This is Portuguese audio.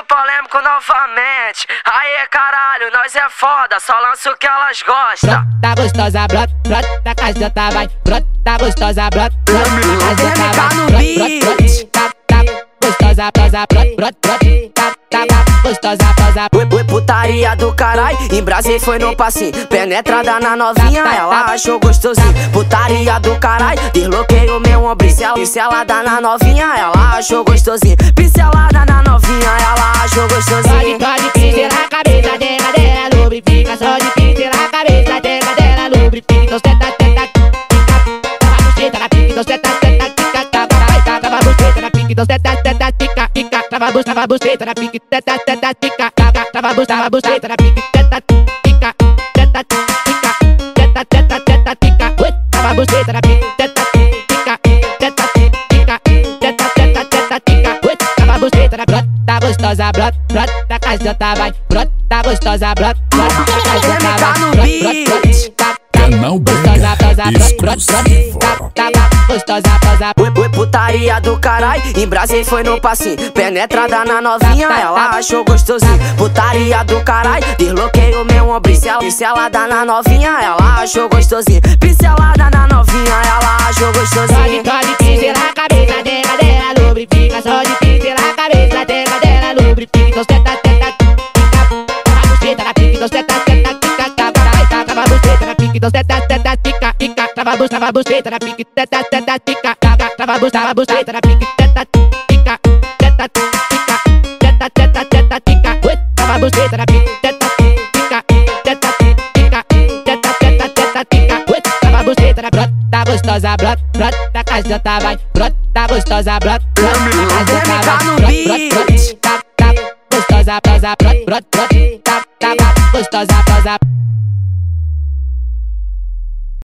polêmico novamente. Aê caralho, nós é foda, só lança o que elas gostam. Tá gostosa, brota, brota, da casa tá vai. Brota, tá gostosa, brota, brota, da casa tá vai. Tá gostosa, prosa, brota, brota, tá gostosa, prosa. Putaria do carai, em Brasília foi no passinho. Penetrada na novinha, ela achou gostosinho. Putaria do carai, desloquei o meu ombro. Pincelada na novinha, ela achou gostosinho. Pincelada na novinha, ela achou gostosinho. Só de pincelar a cabeça dela, lubrifica. Só de pincelar a cabeça dela, lubrifica. Então senta, tenta, fica, tava buceta na pica. Então senta, tenta, fica, tava buceta na pica. Então senta, tenta, fica, fica, tava buceta na pica. Tenta, tenta, fica, tava buceta na pica. Tenta, fica, tenta, fica, tenta, tenta, tenta, fica, tava buceta na pica. Tenta, fica, tenta, fica, tenta, tenta, tenta, fica, tava buceta na pica. Tá gostosa, brota, brota, da casa tá vai. Brota, tá gostosa, brota, brota, da casa tá vai. Brota, Canal BR exclusivo. gostosa, prosa. Putaria do carai, em Brasília foi no passinho. Penetrada na novinha, ela achou gostosinho. Putaria do carai, desloquei o meu ombro. Pincelada na novinha, ela achou gostosinho. Pincelada na novinha, ela achou gostosinho. Só de pincelar a cabeça dela, lubrifica. Só de pincelar a cabeça dela, lubrifica. Então senta, tenta, fica, tava buceta na pica. Então senta, tenta, fica, tava buceta na pica. Então senta, tenta, fica, fica, tava buceta na pica. Tenta, tenta, fica, tava buceta na pica. Tenta, fica, tenta, fica, tenta, tenta, tenta, fica, tava buceta na pica. Tenta, fica, tenta, fica, tenta, tenta, tenta, fica, tava buceta na pica. Tá gostosa, brota, brota, da casa tá vai. Brota, tá gostosa, brota, brota, da casa tá vai. Brota, tá gostosa, prosa, brota, brota, tá gostosa, prosa.